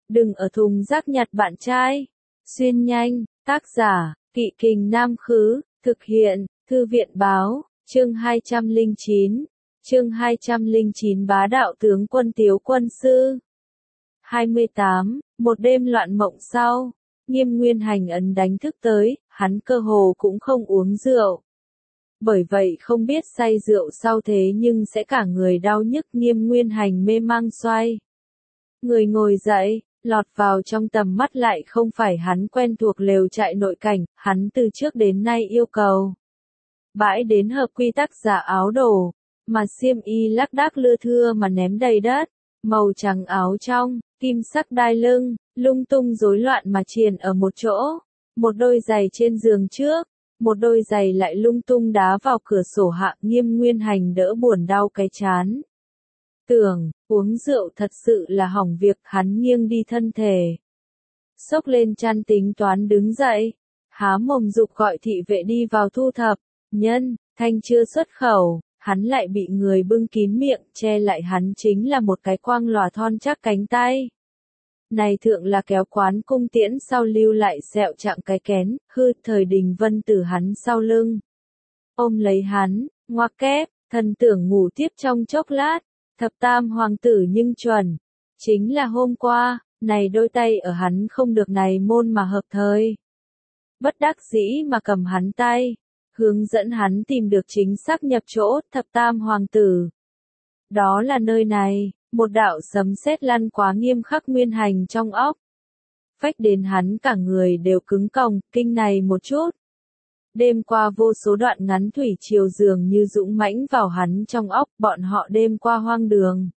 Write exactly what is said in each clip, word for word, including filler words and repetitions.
Đừng ở thùng rác nhặt bạn trai. Xuyên nhanh, tác giả, Kỵ Kình Nam Khứ, thực hiện, Thư viện Báo, chương hai trăm lẻ chín, chương hai trăm lẻ chín Bá đạo tướng quân Tiếu quân sư. hai mươi tám, một đêm loạn mộng sau, Nghiêm Nguyên Hành ấn đánh thức tới, hắn cơ hồ cũng không uống rượu. Bởi vậy không biết say rượu sau thế nhưng sẽ cả người đau nhức. Nghiêm Nguyên Hành mê mang xoay. Người ngồi dậy, lọt vào trong tầm mắt lại không phải hắn quen thuộc lều trại nội cảnh, hắn từ trước đến nay yêu cầu. Bãi đến hợp quy tắc giả áo đồ, mà xiêm y lác đác lưa thưa mà ném đầy đất, màu trắng áo trong, kim sắc đai lưng, lung tung rối loạn mà triền ở một chỗ, một đôi giày trên giường trước, một đôi giày lại lung tung đá vào cửa sổ hạ. Nghiêm Nguyên Hành đỡ buồn đau cái chán. Tưởng, uống rượu thật sự là hỏng việc. Hắn nghiêng đi thân thể, xốc lên chăn tính toán đứng dậy, há mồm dục gọi thị vệ đi vào thu thập. Nhân, thanh chưa xuất khẩu, hắn lại bị người bưng kín miệng, che lại hắn chính là một cái quang lòa thon chắc cánh tay. Này thượng là kéo quán cung tiễn sau lưu lại sẹo chạm cái kén, hư. Thời Đình Vân từ hắn sau lưng ôm lấy hắn, ngoặc kép, thần tưởng ngủ tiếp trong chốc lát. Thập tam hoàng tử nhưng chuẩn, chính là hôm qua, này đôi tay ở hắn không được này môn mà hợp thời. Bất đắc dĩ mà cầm hắn tay, hướng dẫn hắn tìm được chính xác nhập chỗ. Thập tam hoàng tử, đó là nơi này. Một đạo sấm sét lăn quá nghiêm khắc Nguyên Hành trong óc, phách đến hắn cả người đều cứng còng. Kinh này một chút, đêm qua vô số đoạn ngắn thủy triều dường như dũng mãnh vào hắn trong óc. Bọn họ đêm qua hoang đường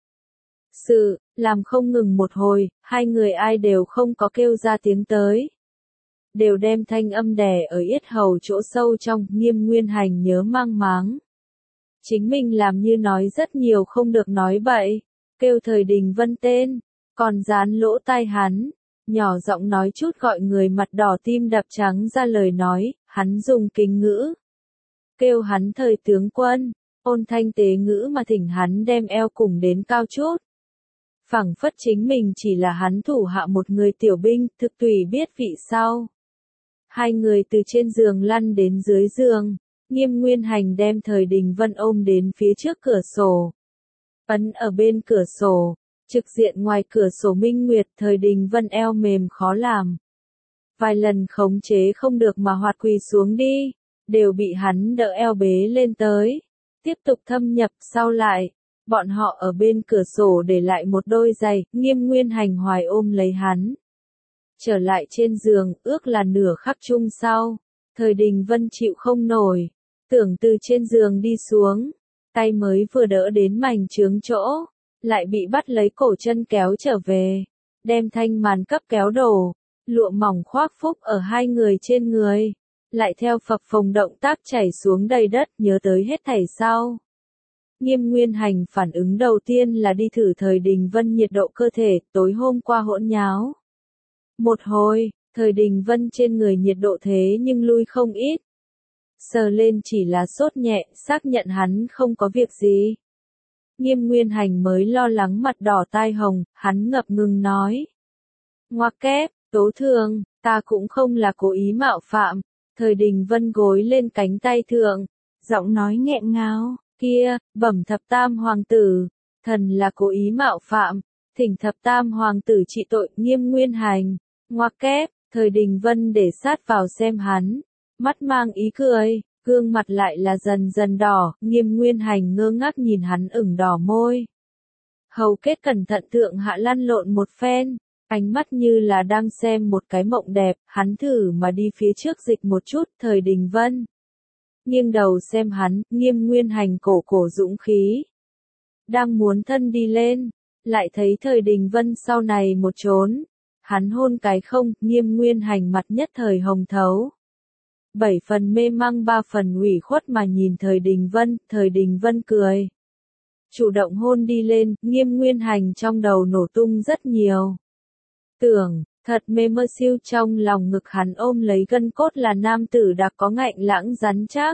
sự làm không ngừng một hồi, hai người ai đều không có kêu ra tiếng tới, đều đem thanh âm đè ở yết hầu chỗ sâu trong. Nghiêm Nguyên Hành nhớ mang máng, chính mình làm như nói rất nhiều không được nói bậy, kêu Thời Đình Vân tên, còn dán lỗ tai hắn, nhỏ giọng nói chút gọi người mặt đỏ tim đập trắng ra lời nói. Hắn dùng kính ngữ kêu hắn Thời tướng quân, ôn thanh tế ngữ mà thỉnh hắn đem eo cùng đến cao chút, phảng phất chính mình chỉ là hắn thủ hạ một người tiểu binh. Thực tùy biết vị sau, hai người từ trên giường lăn đến dưới giường. Nghiêm Nguyên Hành đem Thời Đình Vân ôm đến phía trước cửa sổ, ấn ở bên cửa sổ, trực diện ngoài cửa sổ minh nguyệt. Thời Đình Vân eo mềm khó làm, vài lần khống chế không được mà hoạt quỳ xuống đi, đều bị hắn đỡ eo bế lên tới, tiếp tục thâm nhập. Sau lại, bọn họ ở bên cửa sổ để lại một đôi giày. Nghiêm Nguyên Hành hoài ôm lấy hắn, trở lại trên giường. Ước là nửa khắc chung sau, Thời Đình Vân chịu không nổi, tưởng từ trên giường đi xuống, tay mới vừa đỡ đến mảnh trướng chỗ, lại bị bắt lấy cổ chân kéo trở về, đem thanh màn cấp kéo đổ, lụa mỏng khoác phúc ở hai người trên người, lại theo phập phồng động tác chảy xuống đầy đất. Nhớ tới hết thảy sau, Nghiêm Nguyên Hành phản ứng đầu tiên là đi thử Thời Đình Vân nhiệt độ cơ thể. Tối hôm qua hỗn nháo một hồi, Thời Đình Vân trên người nhiệt độ thế nhưng lui không ít, sờ lên chỉ là sốt nhẹ, xác nhận hắn không có việc gì. Nghiêm Nguyên Hành mới lo lắng mặt đỏ tai hồng, hắn ngập ngừng nói. Ngoặc kép, tố thường, ta cũng không là cố ý mạo phạm. Thời Đình Vân gối lên cánh tay thượng, giọng nói nghẹn ngào, kia, bẩm thập tam hoàng tử, thần là cố ý mạo phạm, thỉnh thập tam hoàng tử trị tội. Nghiêm Nguyên Hành, ngoặc kép, Thời Đình Vân để sát vào xem hắn, mắt mang ý cười, gương mặt lại là dần dần đỏ. Nghiêm Nguyên Hành ngơ ngác nhìn hắn ửng đỏ môi, hầu kết cẩn thận thượng hạ lăn lộn một phen, ánh mắt như là đang xem một cái mộng đẹp. Hắn thử mà đi phía trước dịch một chút. Thời Đình Vân nghiêng đầu xem hắn. Nghiêm Nguyên Hành cổ cổ dũng khí, đang muốn thân đi lên, lại thấy Thời Đình Vân sau này một trốn, hắn hôn cái không. Nghiêm Nguyên Hành mặt nhất thời hồng thấu, bảy phần mê mang ba phần ủy khuất mà nhìn Thời Đình Vân. Thời Đình Vân cười, chủ động hôn đi lên. Nghiêm Nguyên Hành trong đầu nổ tung rất nhiều tưởng, thật mê mơ siêu. Trong lòng ngực hắn ôm lấy gân cốt là nam tử đặc có ngạnh lãng rắn chắc,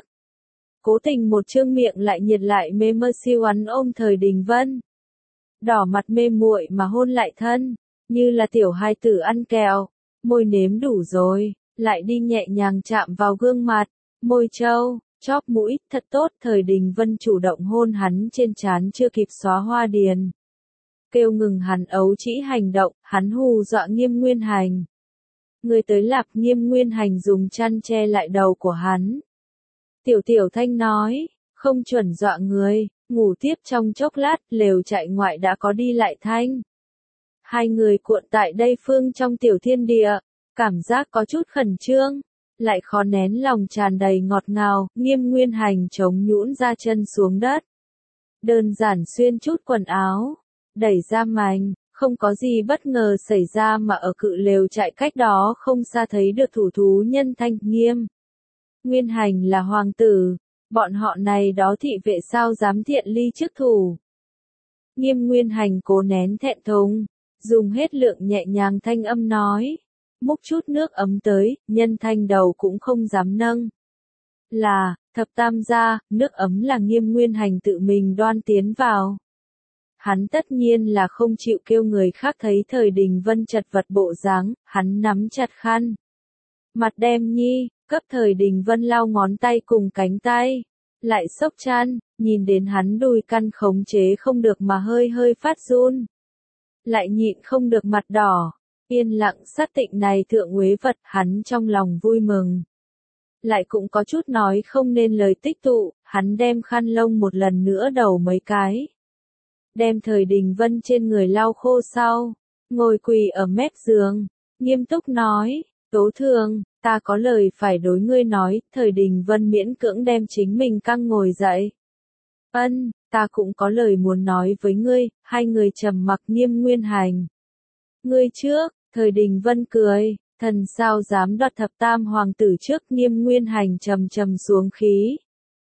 cố tình một trương miệng lại nhiệt lại mê mơ siêu hắn ôm Thời Đình Vân, đỏ mặt mê muội mà hôn lại thân. như là tiểu hài tử ăn kẹo, môi nếm đủ rồi, lại đi nhẹ nhàng chạm vào gương mặt, môi trâu, chóp mũi, thật tốt. Thời Đình Vân chủ động hôn hắn trên trán chưa kịp xóa hoa điền. Kêu ngừng hắn ấu trĩ hành động, hắn hù dọa Nghiêm Nguyên Hành. Người tới Lạp. Nghiêm Nguyên Hành dùng chăn che lại đầu của hắn. Tiểu Tiểu Thanh nói, không chuẩn dọa người, ngủ tiếp trong chốc lát, lều trại ngoại đã có đi lại thanh. Hai người cuộn tại đây phương trong tiểu thiên địa, cảm giác có chút khẩn trương, lại khó nén lòng tràn đầy ngọt ngào. Nghiêm Nguyên Hành chống nhũn ra chân xuống đất. Đơn giản xuyên chút quần áo, đẩy ra mành, không có gì bất ngờ xảy ra mà ở cự lều trại cách đó không xa thấy được thủ thú nhân Thanh. Nghiêm Nguyên Hành là hoàng tử, bọn họ này đó thị vệ sao dám thiện ly trước thủ. Nghiêm Nguyên Hành cố nén thẹn thùng, dùng hết lượng nhẹ nhàng thanh âm nói, múc chút nước ấm tới. Nhân Thanh đầu cũng không dám nâng. Là, thập tam gia, nước ấm là Nghiêm Nguyên Hành tự mình đoan tiến vào. Hắn tất nhiên là không chịu kêu người khác thấy Thời Đình Vân chật vật bộ dáng, hắn nắm chặt khăn. Mặt đem nhi, cấp Thời Đình Vân lau ngón tay cùng cánh tay. Lại xốc chăn, nhìn đến hắn đùi căn khống chế không được mà hơi hơi phát run. Lại nhịn không được mặt đỏ, yên lặng sát tịnh này thượng uế vật, hắn trong lòng vui mừng. Lại cũng có chút nói không nên lời tích tụ, hắn đem khăn lông một lần nữa đầu mấy cái. Đem Thời Đình Vân trên người lau khô sau, ngồi quỳ ở mép giường, nghiêm túc nói, Tố Thường, ta có lời phải đối ngươi nói. Thời Đình Vân miễn cưỡng đem chính mình căng ngồi dậy. Ân, ta cũng có lời muốn nói với ngươi. Hai người trầm mặc. Nghiêm Nguyên Hành, ngươi trước. Thời Đình Vân cười, thần sao dám đoạt thập tam hoàng tử trước. Nghiêm Nguyên Hành trầm trầm xuống khí.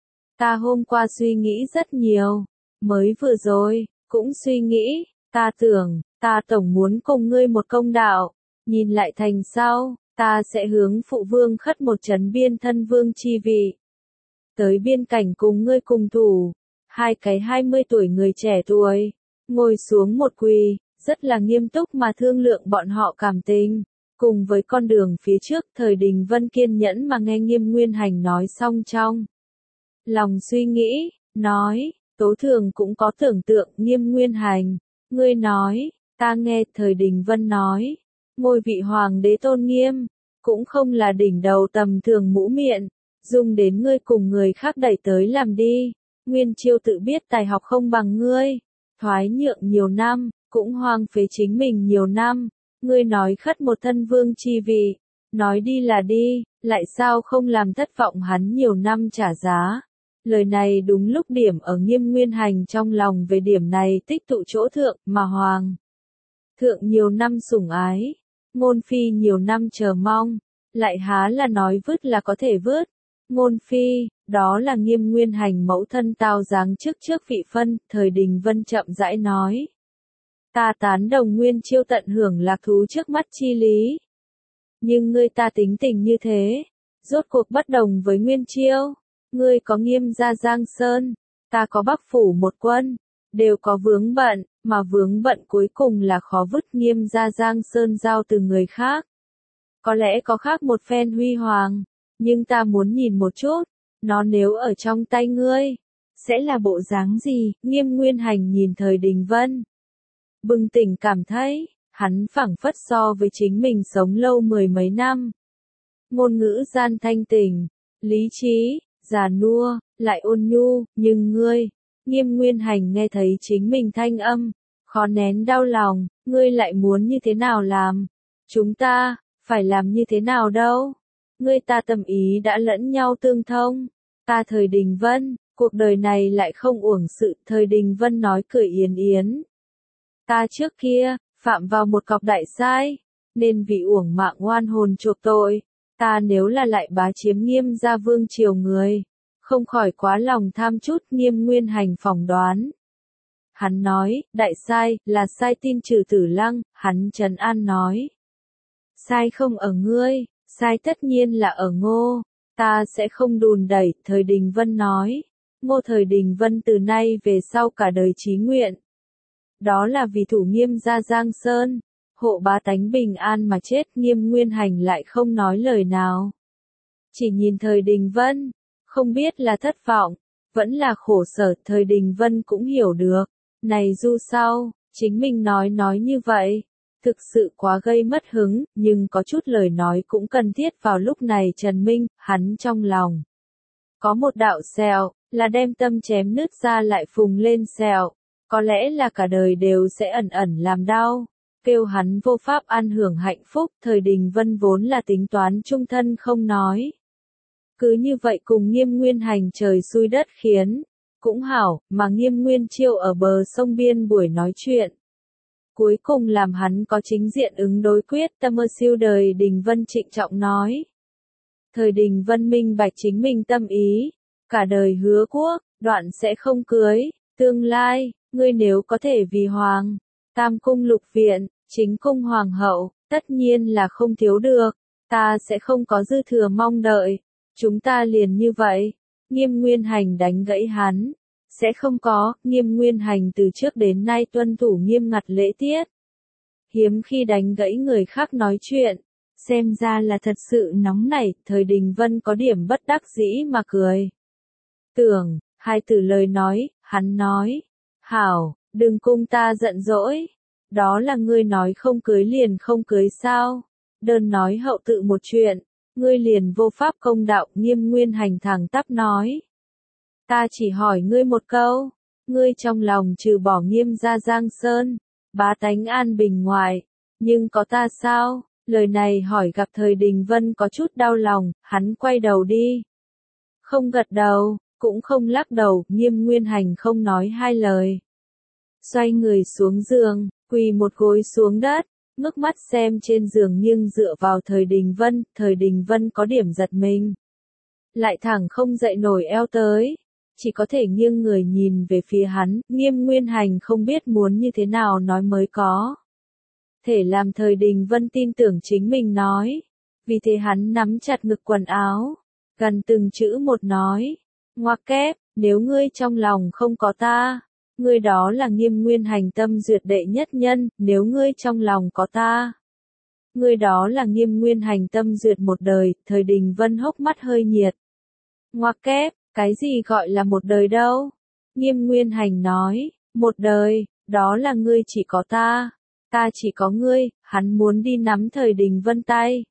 Ta hôm qua suy nghĩ rất nhiều, mới vừa rồi cũng suy nghĩ, ta tưởng, ta tổng muốn cùng ngươi một công đạo, nhìn lại thành sau, ta sẽ hướng phụ vương khất một trấn biên thân vương chi vị. Tới biên cảnh cùng ngươi cùng thủ. Hai cái hai mươi tuổi người trẻ tuổi, ngồi xuống một quỳ, rất là nghiêm túc mà thương lượng bọn họ cảm tình. Cùng với con đường phía trước, Thời Đình Vân kiên nhẫn mà nghe Nghiêm Nguyên Hành nói xong trong lòng suy nghĩ, nói, Tố Thường cũng có tưởng tượng. Nghiêm Nguyên Hành, ngươi nói, ta nghe. Thời Đình Vân nói, ngôi vị hoàng đế tôn nghiêm, cũng không là đỉnh đầu tầm thường mũ miệng, dùng đến ngươi cùng người khác đẩy tới làm đi. Nguyên Chiêu tự biết tài học không bằng ngươi, thoái nhượng nhiều năm, cũng hoang phế chính mình nhiều năm. Ngươi nói khất một thân vương chi vị, nói đi là đi, lại sao không làm thất vọng hắn nhiều năm trả giá. Lời này đúng lúc điểm ở Nghiêm Nguyên Hành trong lòng. Về điểm này tích tụ chỗ thượng, mà hoàng thượng nhiều năm sủng ái, ngôn phi nhiều năm chờ mong, lại há là nói vứt là có thể vứt. Ngôn phi, đó là Nghiêm Nguyên Hành mẫu thân tao giáng trước trước vị phân. Thời Đình Vân chậm rãi nói, ta tán đồng Nguyên Chiêu tận hưởng lạc thú trước mắt chi lý. Nhưng ngươi ta tính tình như thế, rốt cuộc bất đồng với Nguyên Chiêu. Ngươi có Nghiêm gia Giang Sơn, ta có Bắc phủ một quân, đều có vướng bận, mà vướng bận cuối cùng là khó vứt. Nghiêm gia Giang Sơn giao từ người khác, có lẽ có khác một phen huy hoàng, nhưng ta muốn nhìn một chút, nó nếu ở trong tay ngươi, sẽ là bộ dáng gì? Nghiêm Nguyên Hành nhìn Thời Đình Vân, bừng tỉnh cảm thấy, hắn phảng phất so với chính mình sống lâu mười mấy năm. Ngôn ngữ gian thanh tỉnh, lý trí, già nua, lại ôn nhu. Nhưng ngươi, Nghiêm Nguyên Hành nghe thấy chính mình thanh âm, khó nén đau lòng. Ngươi lại muốn như thế nào làm? Chúng ta, phải làm như thế nào đâu? Ngươi ta tâm ý đã lẫn nhau tương thông. Ta Thời Đình Vân, cuộc đời này lại không uổng sự. Thời Đình Vân nói cười yến yến. Ta trước kia, phạm vào một cọc đại sai, nên vì uổng mạng oan hồn chuộc tội. Ta nếu là lại bá chiếm Nghiêm gia vương triều người, không khỏi quá lòng tham chút. Nghiêm Nguyên Hành phỏng đoán. Hắn nói, đại sai, là sai tin trừ Tử Lăng. Hắn trấn an nói, sai không ở ngươi, sai tất nhiên là ở Ngô, ta sẽ không đùn đẩy. Thời Đình Vân nói, Ngô Thời Đình Vân từ nay về sau cả đời chí nguyện, đó là vì thủ Nghiêm gia Giang Sơn. hộ bá tánh bình an mà chết. Nghiêm Nguyên Hành lại không nói lời nào. Chỉ nhìn Thời Đình Vân, không biết là thất vọng, vẫn là khổ sở. Thời Đình Vân cũng hiểu được, này dù sao, chính mình nói nói như vậy, thực sự quá gây mất hứng, nhưng có chút lời nói cũng cần thiết vào lúc này. Trần Minh, hắn trong lòng có một đạo sẹo, là đem tâm chém nứt ra lại phùng lên sẹo, có lẽ là cả đời đều sẽ ẩn ẩn làm đau, kêu hắn vô pháp an hưởng hạnh phúc. Thời Đình Vân vốn là tính toán chung thân không nói, cứ như vậy cùng Nghiêm Nguyên Hành trời xui đất khiến, cũng hảo, mà Nghiêm Nguyên Chiêu ở bờ sông biên buổi nói chuyện. Cuối cùng làm hắn có chính diện ứng đối. Quyết tâm ơ siêu đời Đình Vân trịnh trọng nói. Thời Đình Vân minh bạch chính mình tâm ý, cả đời hứa quốc, đoạn sẽ không cưới, tương lai, ngươi nếu có thể vì hoàng, tam cung lục viện, chính cung hoàng hậu, tất nhiên là không thiếu được, ta sẽ không có dư thừa mong đợi, chúng ta liền như vậy. Nghiêm Nguyên Hành đánh gãy hắn. Sẽ không có. Nghiêm Nguyên Hành từ trước đến nay tuân thủ nghiêm ngặt lễ tiết, hiếm khi đánh gãy người khác nói chuyện, xem ra là thật sự nóng nảy. Thời Đình Vân có điểm bất đắc dĩ mà cười. Tưởng, hai từ lời nói, hắn nói, hảo, đừng cung ta giận dỗi, đó là ngươi nói không cưới liền không cưới sao, đơn nói hậu tự một chuyện, ngươi liền vô pháp công đạo. Nghiêm Nguyên Hành thẳng tắp nói. Ta chỉ hỏi ngươi một câu, ngươi trong lòng trừ bỏ Nghiêm gia Giang Sơn, bá tánh an bình ngoài, nhưng có ta sao? Lời này hỏi gặp Thời Đình Vân có chút đau lòng, hắn quay đầu đi. Không gật đầu, cũng không lắc đầu. Nghiêm Nguyên Hành không nói hai lời. Xoay người xuống giường, quỳ một gối xuống đất, ngước mắt xem trên giường nghiêng dựa vào Thời Đình Vân. Thời Đình Vân có điểm giật mình, lại thẳng không dậy nổi eo tới, chỉ có thể nghiêng người nhìn về phía hắn. Nghiêm Nguyên Hành không biết muốn như thế nào nói mới có thể làm Thời Đình Vân tin tưởng chính mình nói, vì thế hắn nắm chặt ngực quần áo, gần từng chữ một nói, ngoặc kép, nếu ngươi trong lòng không có ta, ngươi đó là Nghiêm Nguyên Hành tâm duyệt đệ nhất nhân. Nếu ngươi trong lòng có ta, ngươi đó là Nghiêm Nguyên Hành tâm duyệt một đời. Thời Đình Vân hốc mắt hơi nhiệt. Ngoặc kép, cái gì gọi là một đời đâu? Nghiêm Nguyên Hành nói, một đời, đó là ngươi chỉ có ta, ta chỉ có ngươi. Hắn muốn đi nắm Thời Đình Vân tay,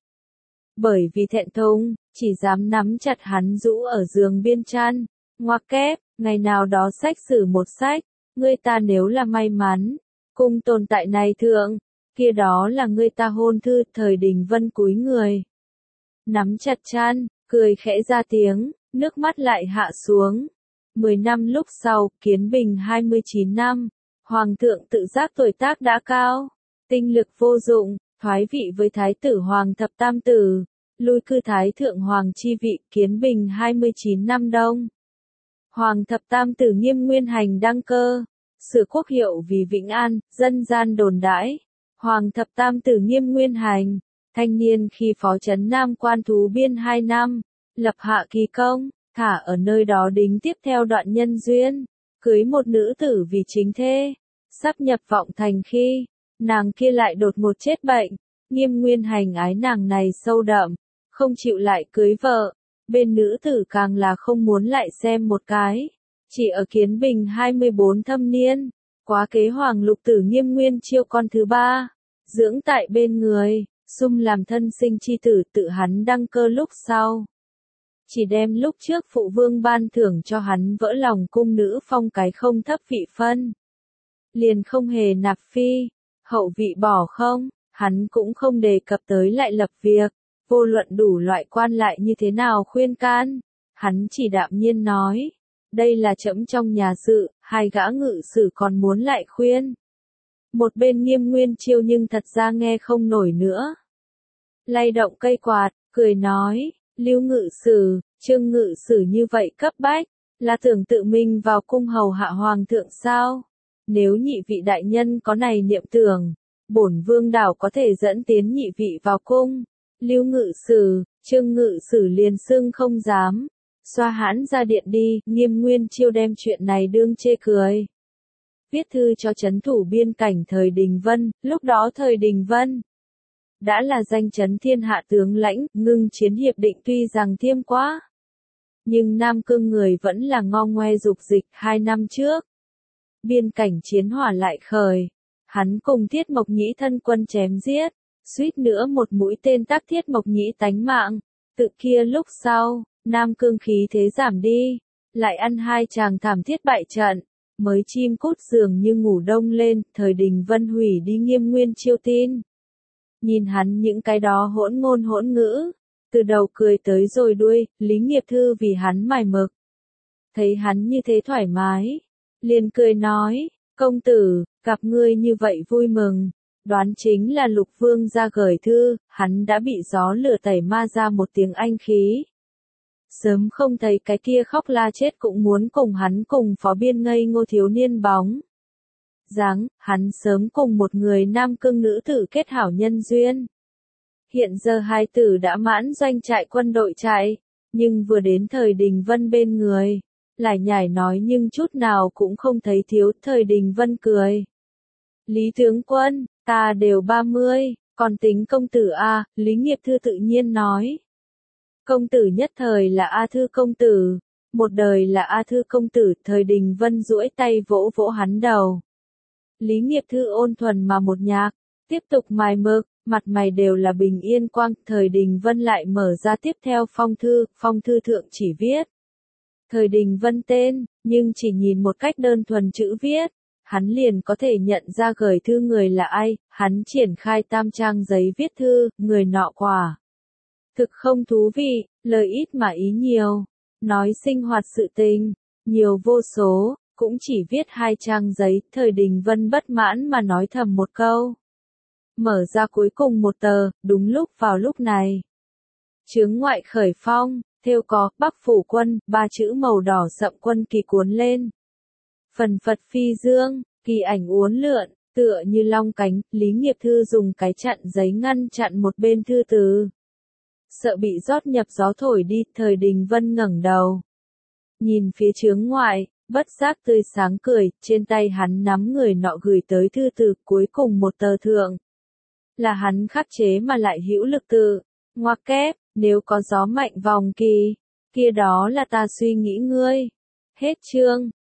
bởi vì thẹn thùng, chỉ dám nắm chặt hắn rũ ở giường biên chăn. Ngoặc kép, ngày nào đó sách sử một sách, ngươi ta nếu là may mắn, cùng tồn tại này thượng, kia đó là ngươi ta hôn thư. Thời Đình Vân cúi người, nắm chặt chăn, cười khẽ ra tiếng, nước mắt lại hạ xuống. Mười năm lúc sau, Kiến Bình hai mươi chín năm, Hoàng thượng tự giác tuổi tác đã cao, tinh lực vô dụng, thoái vị với Thái tử Hoàng thập tam tử, lui cư Thái thượng Hoàng chi vị. Kiến Bình hai mươi chín năm đông, Hoàng thập tam tử Nghiêm Nguyên Hành đăng cơ, sửa quốc hiệu vì Vĩnh An. Dân gian đồn đãi, Hoàng thập tam tử Nghiêm Nguyên Hành, thanh niên khi phó trấn Nam quan thú biên hai năm, lập hạ kỳ công, thả ở nơi đó đính tiếp theo đoạn nhân duyên, cưới một nữ tử vì chính thê, sắp nhập vọng thành khi, nàng kia lại đột ngột chết bệnh. Nghiêm Nguyên Hành ái nàng này sâu đậm, không chịu lại cưới vợ, bên nữ tử càng là không muốn lại xem một cái. Chỉ ở Kiến Bình hai mươi bốn thâm niên, quá kế Hoàng lục tử Nghiêm Nguyên Chiêu con thứ ba, dưỡng tại bên người, sum làm thân sinh chi tử. Tự hắn đăng cơ lúc sau, chỉ đem lúc trước phụ vương ban thưởng cho hắn vỡ lòng cung nữ phong cái không thấp vị phân, liền không hề nạp phi, hậu vị bỏ không, hắn cũng không đề cập tới lại lập việc. Vô luận đủ loại quan lại như thế nào khuyên can, hắn chỉ đạm nhiên nói, đây là trẫm trong nhà sự. Hai gã ngự sử còn muốn lại khuyên, một bên Nghiêm Nguyên Chiêu nhưng thật ra nghe không nổi nữa, lay động cây quạt, cười nói, Lưu ngự sử, Trương ngự sử như vậy cấp bách, là tưởng tự mình vào cung hầu hạ hoàng thượng sao? Nếu nhị vị đại nhân có này niệm tưởng, bổn vương đảo có thể dẫn tiến nhị vị vào cung. Lưu ngự sử, Trương ngự sử liền xưng không dám, xoa hãn ra điện đi. Nghiêm Nguyên Chiêu đem chuyện này đương chê cười. viết thư cho trấn thủ biên cảnh thời Đình Vân, lúc đó thời Đình Vân đã là danh chấn thiên hạ tướng lãnh, ngưng chiến hiệp định tuy rằng thiêm quá. Nhưng Nam Cương người vẫn là ngo ngoe dục dịch. Hai năm trước, biên cảnh chiến hỏa lại khởi. Hắn cùng Thiết Mộc Nhĩ thân quân chém giết, suýt nữa một mũi tên tắc Thiết Mộc Nhĩ tánh mạng. Tự kia lúc sau, Nam Cương khí thế giảm đi, lại ăn hai chàng thảm thiết bại trận, mới chim cút dường như ngủ đông lên, thời Đình Vân hủy đi Nghiêm Nguyên chiêu tin. Nhìn hắn những cái đó hỗn ngôn hỗn ngữ, từ đầu cười tới rồi đuôi, Lý Nghiệp Thư vì hắn mải mực. Thấy hắn như thế thoải mái, liền cười nói, công tử, gặp ngươi như vậy vui mừng, đoán chính là Lục Vương ra gửi thư, hắn đã bị gió lửa tẩy ma ra một tiếng anh khí. Sớm không thấy cái kia khóc la chết cũng muốn cùng hắn cùng phó biên ngây ngô thiếu niên bóng. Dáng, hắn sớm cùng một người Nam Cương nữ tử kết hảo nhân duyên. Hiện giờ hai tử đã mãn doanh trại quân đội trại, nhưng vừa đến thời Đình Vân bên người, lại nhảy nói nhưng chút nào cũng không thấy thiếu. Thời Đình Vân cười. Lý tướng quân, ta đều ba mươi, còn tính công tử a? Lý Nghiệp Thư tự nhiên nói. Công tử nhất thời là A Thư công tử, một đời là A Thư công tử. Thời Đình Vân duỗi tay vỗ vỗ hắn đầu. Lý Nghiệp Thư ôn thuần mà một nhạc, tiếp tục mài mực, mặt mày đều là bình yên quang. Thời Đình Vân lại mở ra tiếp theo phong thư, phong thư thượng chỉ viết Thời Đình Vân tên, nhưng chỉ nhìn một cách đơn thuần chữ viết, hắn liền có thể nhận ra gửi thư người là ai. Hắn triển khai tam trang giấy viết thư, người nọ quả thực không thú vị, lời ít mà ý nhiều, nói sinh hoạt sự tình, nhiều vô số, cũng chỉ viết hai trang giấy. Thời Đình Vân bất mãn mà nói thầm một câu. Mở ra cuối cùng một tờ, đúng lúc vào lúc này. Chướng ngoại khởi phong, thêu có, Bắc phủ quân, ba chữ màu đỏ sậm quân kỳ cuốn lên. Phần phật phi dương, kỳ ảnh uốn lượn, tựa như long cánh. Lý Nghiệp Thư dùng cái chặn giấy ngăn chặn một bên thư từ. Sợ bị rót nhập gió thổi đi. Thời Đình Vân ngẩng đầu, nhìn phía chướng ngoại, bất giác tươi sáng cười. Trên tay hắn nắm người nọ gửi tới thư từ, cuối cùng một tờ thượng là hắn khắc chế mà lại hữu lực từ. Ngoặc kép, nếu có gió mạnh vòng kỳ, kia đó là ta suy nghĩ ngươi. Hết chương.